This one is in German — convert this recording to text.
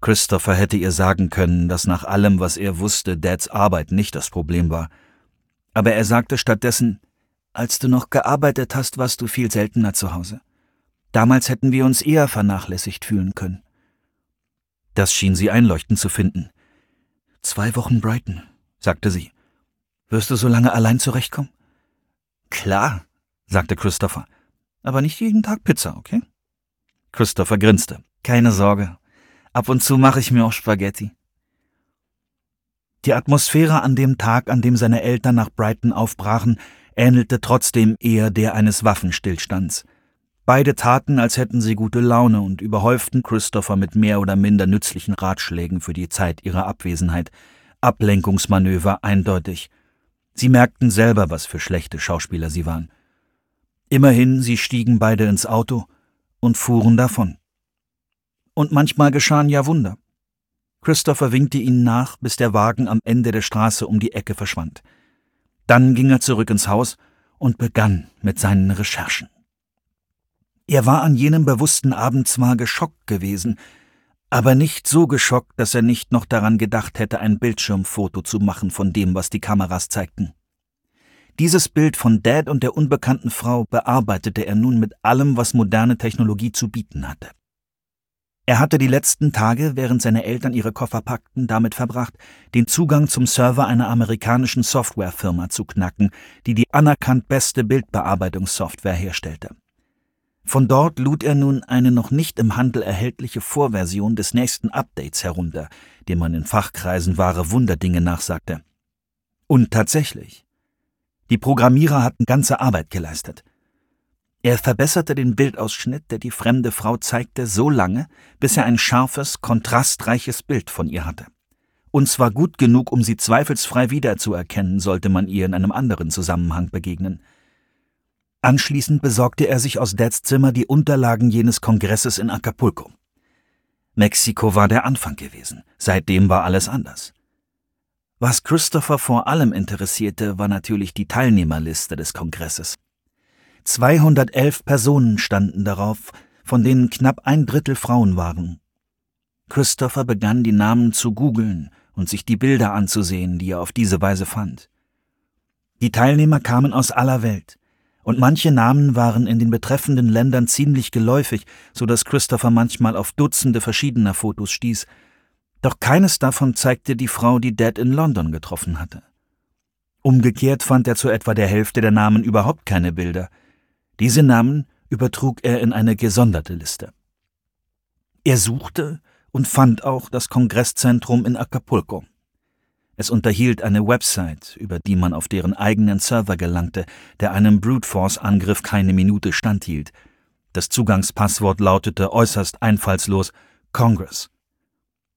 Christopher hätte ihr sagen können, dass nach allem, was er wusste, Dads Arbeit nicht das Problem war. Aber er sagte stattdessen: »Als du noch gearbeitet hast, warst du viel seltener zu Hause. Damals hätten wir uns eher vernachlässigt fühlen können.« Das schien sie einleuchtend zu finden. »2 Wochen Brighton«, sagte sie. »Wirst du so lange allein zurechtkommen?« »Klar«, sagte Christopher. »Aber nicht jeden Tag Pizza, okay?« Christopher grinste. »Keine Sorge. Ab und zu mache ich mir auch Spaghetti.« Die Atmosphäre an dem Tag, an dem seine Eltern nach Brighton aufbrachen, ähnelte trotzdem eher der eines Waffenstillstands. Beide taten, als hätten sie gute Laune und überhäuften Christopher mit mehr oder minder nützlichen Ratschlägen für die Zeit ihrer Abwesenheit. Ablenkungsmanöver eindeutig. Sie merkten selber, was für schlechte Schauspieler sie waren. Immerhin, sie stiegen beide ins Auto und fuhren davon. Und manchmal geschahen ja Wunder. Christopher winkte ihnen nach, bis der Wagen am Ende der Straße um die Ecke verschwand. Dann ging er zurück ins Haus und begann mit seinen Recherchen. Er war an jenem bewussten Abend zwar geschockt gewesen, aber nicht so geschockt, dass er nicht noch daran gedacht hätte, ein Bildschirmfoto zu machen von dem, was die Kameras zeigten. Dieses Bild von Dad und der unbekannten Frau bearbeitete er nun mit allem, was moderne Technologie zu bieten hatte. Er hatte die letzten Tage, während seine Eltern ihre Koffer packten, damit verbracht, den Zugang zum Server einer amerikanischen Softwarefirma zu knacken, die die anerkannt beste Bildbearbeitungssoftware herstellte. Von dort lud er nun eine noch nicht im Handel erhältliche Vorversion des nächsten Updates herunter, dem man in Fachkreisen wahre Wunderdinge nachsagte. Und tatsächlich, die Programmierer hatten ganze Arbeit geleistet. Er verbesserte den Bildausschnitt, der die fremde Frau zeigte, so lange, bis er ein scharfes, kontrastreiches Bild von ihr hatte. Und zwar gut genug, um sie zweifelsfrei wiederzuerkennen, sollte man ihr in einem anderen Zusammenhang begegnen. Anschließend besorgte er sich aus Dads Zimmer die Unterlagen jenes Kongresses in Acapulco. Mexiko war der Anfang gewesen, seitdem war alles anders. Was Christopher vor allem interessierte, war natürlich die Teilnehmerliste des Kongresses. 211 Personen standen darauf, von denen knapp 1/3 Frauen waren. Christopher begann, die Namen zu googeln und sich die Bilder anzusehen, die er auf diese Weise fand. Die Teilnehmer kamen aus aller Welt, und manche Namen waren in den betreffenden Ländern ziemlich geläufig, so dass Christopher manchmal auf Dutzende verschiedener Fotos stieß. Doch keines davon zeigte die Frau, die Dad in London getroffen hatte. Umgekehrt fand er zu etwa der Hälfte der Namen überhaupt keine Bilder. Diese Namen übertrug er in eine gesonderte Liste. Er suchte und fand auch das Kongresszentrum in Acapulco. Es unterhielt eine Website, über die man auf deren eigenen Server gelangte, der einem Brute-Force-Angriff keine Minute standhielt. Das Zugangspasswort lautete äußerst einfallslos: Congress.